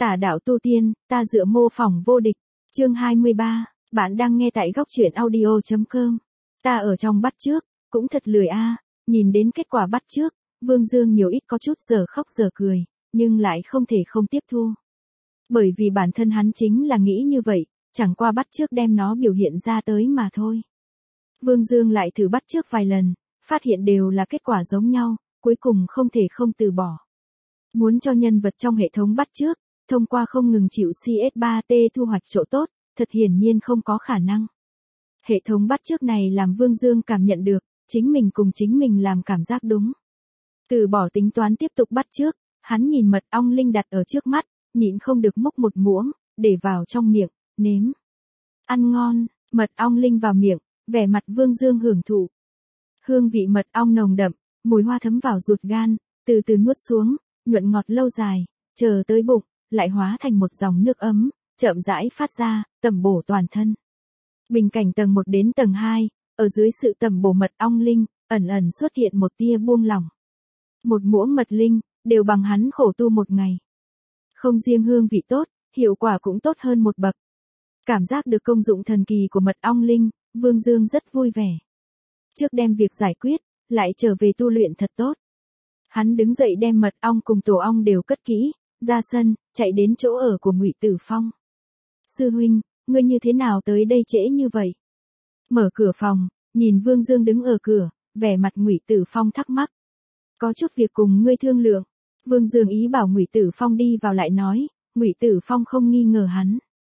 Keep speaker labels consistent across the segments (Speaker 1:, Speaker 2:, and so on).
Speaker 1: Tả đạo tu tiên, ta dựa mô phỏng vô địch. Chương 23, bạn đang nghe tại góc truyện audio.com. Ta ở trong bắt trước, cũng thật lười a. Nhìn đến kết quả bắt trước, Vương Dương nhiều ít có chút giờ khóc giờ cười, nhưng lại không thể không tiếp thu. Bởi vì bản thân hắn chính là nghĩ như vậy, chẳng qua bắt trước đem nó biểu hiện ra tới mà thôi. Vương Dương lại thử bắt trước vài lần, phát hiện đều là kết quả giống nhau, cuối cùng không thể không từ bỏ. Muốn cho nhân vật trong hệ thống bắt trước, thông qua không ngừng chịu CS3T thu hoạch chỗ tốt, thật hiển nhiên không có khả năng. Hệ thống bắt chước này làm Vương Dương cảm nhận được, chính mình cùng chính mình làm cảm giác đúng. Từ bỏ tính toán tiếp tục bắt chước, hắn nhìn mật ong linh đặt ở trước mắt, nhịn không được múc một muỗng, để vào trong miệng, nếm. Ăn ngon, mật ong linh vào miệng, vẻ mặt Vương Dương hưởng thụ. Hương vị mật ong nồng đậm, mùi hoa thấm vào ruột gan, từ từ nuốt xuống, nhuận ngọt lâu dài, chờ tới bụng, lại hóa thành một dòng nước ấm, chậm rãi phát ra, tẩm bổ toàn thân. Bình cảnh tầng 1 đến tầng 2, ở dưới sự tẩm bổ mật ong linh, ẩn ẩn xuất hiện một tia buông lỏng. Một muỗng mật linh, đều bằng hắn khổ tu một ngày. Không riêng hương vị tốt, hiệu quả cũng tốt hơn một bậc. Cảm giác được công dụng thần kỳ của mật ong linh, Vương Dương rất vui vẻ. Trước đem việc giải quyết, lại trở về tu luyện thật tốt. Hắn đứng dậy đem mật ong cùng tổ ong đều cất kỹ, ra sân, chạy đến chỗ ở của Ngụy Tử Phong. Sư huynh, ngươi như thế nào tới đây trễ như vậy? Mở cửa phòng, nhìn Vương Dương đứng ở cửa, vẻ mặt Ngụy Tử Phong thắc mắc. Có chút việc cùng ngươi thương lượng. Vương Dương ý bảo Ngụy Tử Phong đi vào lại nói, Ngụy Tử Phong không nghi ngờ hắn.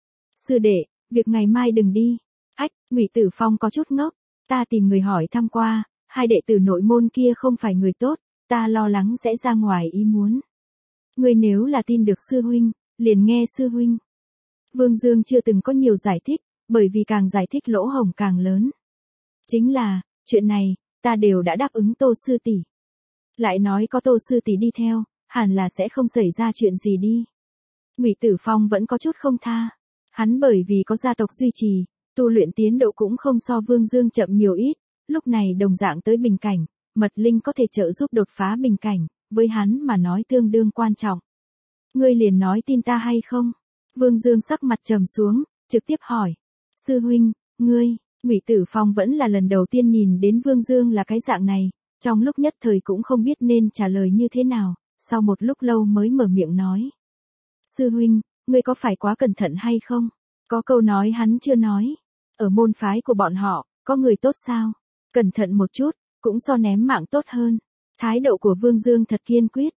Speaker 1: Sư đệ, việc ngày mai đừng đi. Ách, Ngụy Tử Phong có chút ngốc, ta tìm người hỏi thăm qua, hai đệ tử nội môn kia không phải người tốt, ta lo lắng sẽ ra ngoài ý muốn. Ngươi nếu là tin được sư huynh, liền nghe sư huynh. Vương Dương chưa từng có nhiều giải thích, bởi vì càng giải thích lỗ hổng càng lớn. Chính là, chuyện này, ta đều đã đáp ứng Tô sư tỷ. Lại nói có Tô sư tỷ đi theo, hẳn là sẽ không xảy ra chuyện gì đi. Ngụy Tử Phong vẫn có chút không tha. Hắn bởi vì có gia tộc duy trì, tu luyện tiến độ cũng không so Vương Dương chậm nhiều ít, lúc này đồng dạng tới bình cảnh, mật linh có thể trợ giúp đột phá bình cảnh, với hắn mà nói tương đương quan trọng. Ngươi liền nói tin ta hay không? Vương Dương sắc mặt trầm xuống, trực tiếp hỏi. Sư huynh, ngươi, Ngụy Tử Phong vẫn là lần đầu tiên nhìn đến Vương Dương là cái dạng này, trong lúc nhất thời cũng không biết nên trả lời như thế nào, sau một lúc lâu mới mở miệng nói. Sư huynh, ngươi có phải quá cẩn thận hay không? Có câu nói hắn chưa nói. Ở môn phái của bọn họ, có người tốt sao? Cẩn thận một chút, cũng so ném mạng tốt hơn. Thái độ của Vương Dương thật kiên quyết.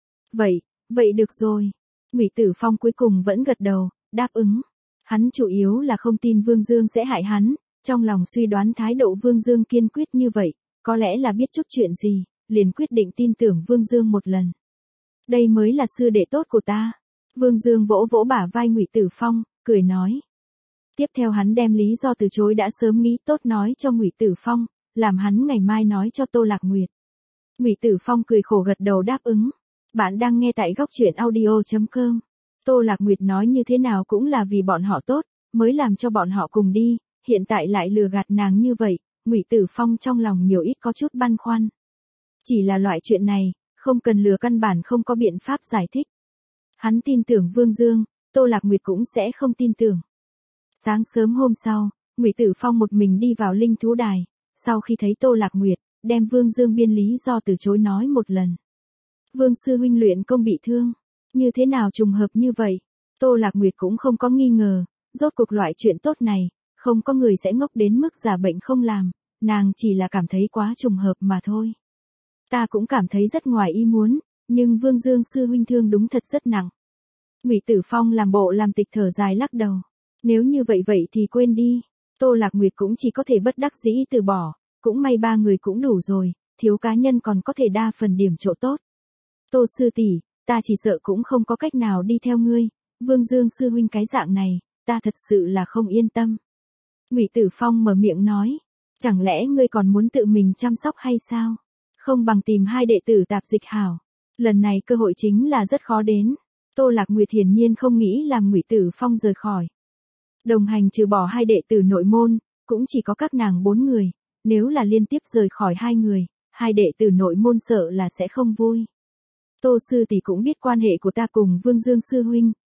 Speaker 1: Vậy được rồi. Ngụy Tử Phong cuối cùng vẫn gật đầu, đáp ứng. Hắn chủ yếu là không tin Vương Dương sẽ hại hắn, trong lòng suy đoán thái độ Vương Dương kiên quyết như vậy, có lẽ là biết chút chuyện gì, liền quyết định tin tưởng Vương Dương một lần. Đây mới là sư đệ tốt của ta. Vương Dương vỗ vỗ bả vai Ngụy Tử Phong, cười nói. Tiếp theo hắn đem lý do từ chối đã sớm nghĩ tốt nói cho Ngụy Tử Phong, làm hắn ngày mai nói cho Tô Lạc Nguyệt. Ngụy Tử Phong cười khổ gật đầu đáp ứng. Bạn đang nghe tại góc truyện audio.com. Tô Lạc Nguyệt nói như thế nào cũng là vì bọn họ tốt, mới làm cho bọn họ cùng đi, hiện tại lại lừa gạt nàng như vậy, Ngụy Tử Phong trong lòng nhiều ít có chút băn khoăn. Chỉ là loại chuyện này, không cần lừa căn bản không có biện pháp giải thích. Hắn tin tưởng Vương Dương, Tô Lạc Nguyệt cũng sẽ không tin tưởng. Sáng sớm hôm sau, Ngụy Tử Phong một mình đi vào linh thú đài, sau khi thấy Tô Lạc Nguyệt, đem Vương Dương biên lý do từ chối nói một lần. Vương sư huynh luyện công bị thương, như thế nào trùng hợp như vậy? Tô Lạc Nguyệt cũng không có nghi ngờ, rốt cuộc loại chuyện tốt này, không có người sẽ ngốc đến mức giả bệnh không làm, nàng chỉ là cảm thấy quá trùng hợp mà thôi. Ta cũng cảm thấy rất ngoài ý muốn, nhưng Vương Dương sư huynh thương đúng thật rất nặng. Ngụy Tử Phong làm bộ làm tịch thở dài lắc đầu. Nếu như vậy thì quên đi. Tô Lạc Nguyệt cũng chỉ có thể bất đắc dĩ từ bỏ, cũng may ba người cũng đủ rồi, thiếu cá nhân còn có thể đa phần điểm chỗ tốt. Tô sư tỷ, ta chỉ sợ cũng không có cách nào đi theo ngươi, Vương Dương sư huynh cái dạng này, ta thật sự là không yên tâm. Ngụy Tử Phong mở miệng nói, chẳng lẽ ngươi còn muốn tự mình chăm sóc hay sao? Không bằng tìm hai đệ tử tạp dịch hảo. Lần này cơ hội chính là rất khó đến. Tô Lạc Nguyệt hiển nhiên không nghĩ làm Ngụy Tử Phong rời khỏi. Đồng hành trừ bỏ hai đệ tử nội môn, cũng chỉ có các nàng 4 người, nếu là liên tiếp rời khỏi 2 người, hai đệ tử nội môn sợ là sẽ không vui. Tô sư tỷ cũng biết quan hệ của ta cùng Vương Dương sư huynh,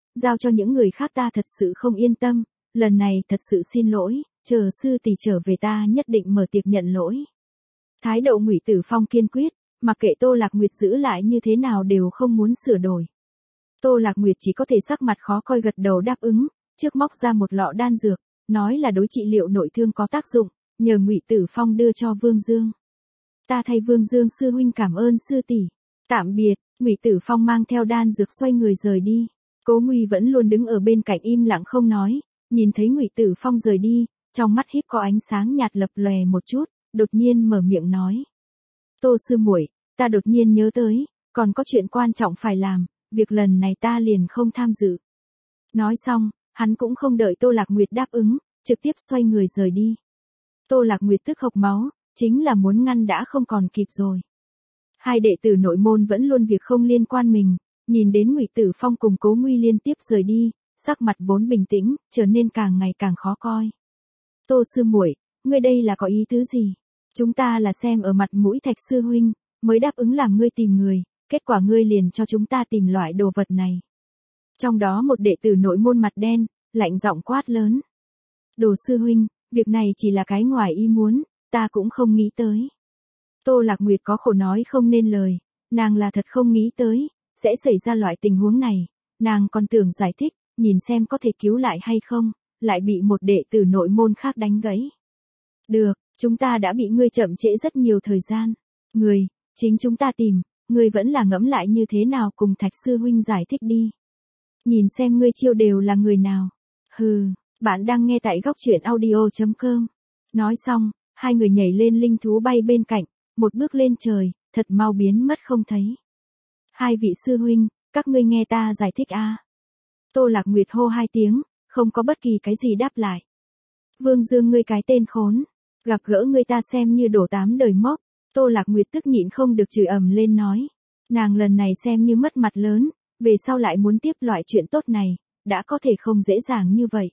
Speaker 1: giao cho những người khác ta thật sự không yên tâm, lần này thật sự xin lỗi, chờ sư tỷ trở về ta nhất định mở tiệc nhận lỗi. Thái độ Ngụy Tử Phong kiên quyết, mặc kệ Tô Lạc Nguyệt giữ lại như thế nào đều không muốn sửa đổi. Tô Lạc Nguyệt chỉ có thể sắc mặt khó coi gật đầu đáp ứng, trước móc ra một lọ đan dược, nói là đối trị liệu nội thương có tác dụng, nhờ Ngụy Tử Phong đưa cho Vương Dương. Ta thay Vương Dương sư huynh cảm ơn sư tỷ. Tạm biệt, Ngụy Tử Phong mang theo đan dược xoay người rời đi. Cố Nguy vẫn luôn đứng ở bên cạnh im lặng không nói, nhìn thấy Ngụy Tử Phong rời đi, trong mắt híp có ánh sáng nhạt lập lòe một chút, đột nhiên mở miệng nói: "Tô sư muội, ta đột nhiên nhớ tới, còn có chuyện quan trọng phải làm, việc lần này ta liền không tham dự." Nói xong, hắn cũng không đợi Tô Lạc Nguyệt đáp ứng, trực tiếp xoay người rời đi. Tô Lạc Nguyệt tức hộc máu, chính là muốn ngăn đã không còn kịp rồi. Hai đệ tử nội môn vẫn luôn việc không liên quan mình, nhìn đến Ngụy Tử Phong cùng Cố Nguy liên tiếp rời đi, sắc mặt vốn bình tĩnh, trở nên càng ngày càng khó coi. "Tô sư muội, ngươi đây là có ý tứ gì? Chúng ta là xem ở mặt mũi Thạch sư huynh, mới đáp ứng làm ngươi tìm người, kết quả ngươi liền cho chúng ta tìm loại đồ vật này." Trong đó một đệ tử nội môn mặt đen, lạnh giọng quát lớn: "Đồ sư huynh, việc này chỉ là cái ngoài ý muốn, ta cũng không nghĩ tới." Tô Lạc Nguyệt có khổ nói không nên lời, nàng là thật không nghĩ tới, sẽ xảy ra loại tình huống này, nàng còn tưởng giải thích, nhìn xem có thể cứu lại hay không, lại bị một đệ tử nội môn khác đánh gãy. "Được, chúng ta đã bị ngươi chậm trễ rất nhiều thời gian. Người, chính chúng ta tìm, ngươi vẫn là ngẫm lại như thế nào cùng Thạch sư huynh giải thích đi. Nhìn xem ngươi chiêu đều là người nào." "Hừ, bạn đang nghe tại góc truyện audio.com." Nói xong, hai người nhảy lên linh thú bay bên cạnh, một bước lên trời, thật mau biến mất không thấy. "Hai vị sư huynh, các ngươi nghe ta giải thích a." Tô Lạc Nguyệt hô hai tiếng, không có bất kỳ cái gì đáp lại. "Vương Dương ngươi cái tên khốn, gặp gỡ ngươi ta xem như đổ 8 đời mốc." Tô Lạc Nguyệt tức nhịn không được chửi ầm lên nói. Nàng lần này xem như mất mặt lớn, về sau lại muốn tiếp loại chuyện tốt này, đã có thể không dễ dàng như vậy.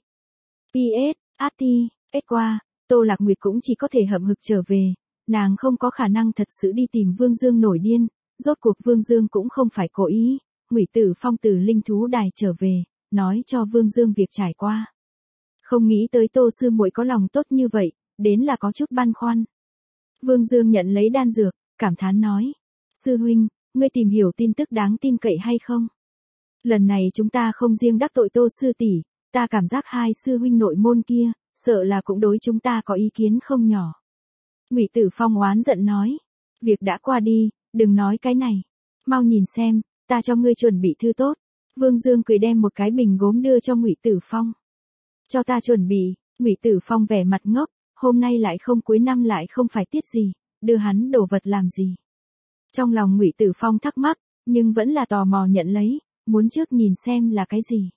Speaker 1: PS, Ati, qua, Tô Lạc Nguyệt cũng chỉ có thể hậm hực trở về, nàng không có khả năng thật sự đi tìm Vương Dương nổi điên, rốt cuộc Vương Dương cũng không phải cố ý. Ngụy Tử Phong từ linh thú đài trở về, nói cho Vương Dương việc trải qua. Không nghĩ tới Tô sư muội có lòng tốt như vậy, đến là có chút băn khoăn. Vương Dương nhận lấy đan dược, cảm thán nói: "Sư huynh, ngươi tìm hiểu tin tức đáng tin cậy hay không? Lần này chúng ta không riêng đắc tội Tô sư tỷ, ta cảm giác hai sư huynh nội môn kia, sợ là cũng đối chúng ta có ý kiến không nhỏ." Ngụy Tử Phong oán giận nói: "Việc đã qua đi, đừng nói cái này. Mau nhìn xem, ta cho ngươi chuẩn bị thư tốt." Vương Dương cười đem một cái bình gốm đưa cho Ngụy Tử Phong. "Cho ta chuẩn bị." Ngụy Tử Phong vẻ mặt ngốc, hôm nay lại không cuối năm lại không phải tiết gì, đưa hắn đồ vật làm gì. Trong lòng Ngụy Tử Phong thắc mắc, nhưng vẫn là tò mò nhận lấy, muốn trước nhìn xem là cái gì.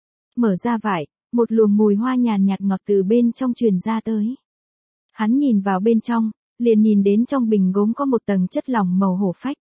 Speaker 1: Mở ra vải, một luồng mùi hoa nhàn nhạt ngọt từ bên trong truyền ra tới. Hắn nhìn vào bên trong, liền nhìn đến trong bình gốm có một tầng chất lỏng màu hổ phách.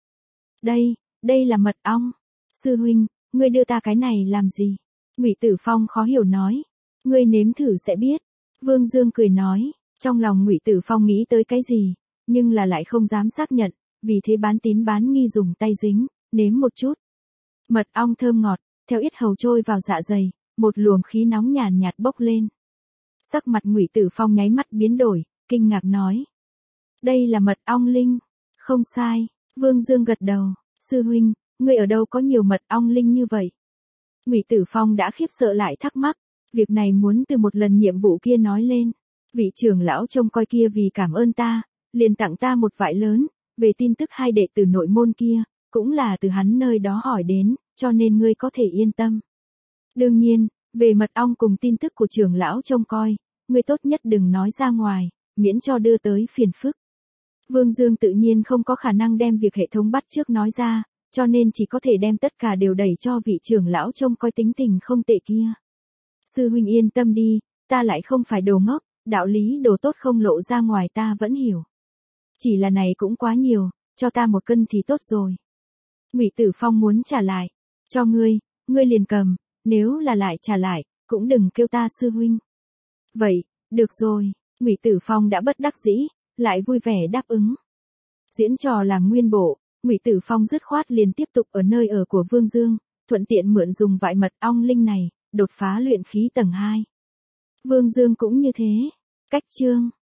Speaker 1: Đây là mật ong. "Sư huynh, ngươi đưa ta cái này làm gì?" Ngụy Tử Phong khó hiểu nói. "Ngươi nếm thử sẽ biết." Vương Dương cười nói, trong lòng Ngụy Tử Phong nghĩ tới cái gì, nhưng là lại không dám xác nhận, vì thế bán tín bán nghi dùng tay dính, nếm một chút. Mật ong thơm ngọt, theo yết hầu trôi vào dạ dày, một luồng khí nóng nhàn nhạt bốc lên. Sắc mặt Ngụy Tử Phong nháy mắt biến đổi, kinh ngạc nói: "Đây là mật ong linh." "Không sai." Vương Dương gật đầu. "Sư huynh, ngươi ở đâu có nhiều mật ong linh như vậy?" Ngụy Tử Phong đã khiếp sợ lại thắc mắc, việc này muốn từ một lần nhiệm vụ kia nói lên. Vị trưởng lão trông coi kia vì cảm ơn ta, liền tặng ta một vải lớn, về tin tức hai đệ tử nội môn kia, cũng là từ hắn nơi đó hỏi đến, cho nên ngươi có thể yên tâm. Đương nhiên, về mật ong cùng tin tức của trưởng lão trông coi, ngươi tốt nhất đừng nói ra ngoài, miễn cho đưa tới phiền phức. Vương Dương tự nhiên không có khả năng đem việc hệ thống bắt chước nói ra, cho nên chỉ có thể đem tất cả đều đẩy cho vị trưởng lão trông coi tính tình không tệ kia. "Sư huynh yên tâm đi, ta lại không phải đồ ngốc, đạo lý đồ tốt không lộ ra ngoài ta vẫn hiểu. Chỉ là này cũng quá nhiều, cho ta 1 cân thì tốt rồi." Ngụy Tử Phong muốn trả lại. "Cho ngươi, ngươi liền cầm, nếu là lại trả lại, cũng đừng kêu ta sư huynh." "Vậy, được rồi." Ngụy Tử Phong đã bất đắc dĩ, lại vui vẻ đáp ứng. Diễn trò làm nguyên bộ, Ngụy Tử Phong dứt khoát liền tiếp tục ở nơi ở của Vương Dương, thuận tiện mượn dùng vại mật ong linh này, đột phá luyện khí tầng 2. Vương Dương cũng như thế. Cách chương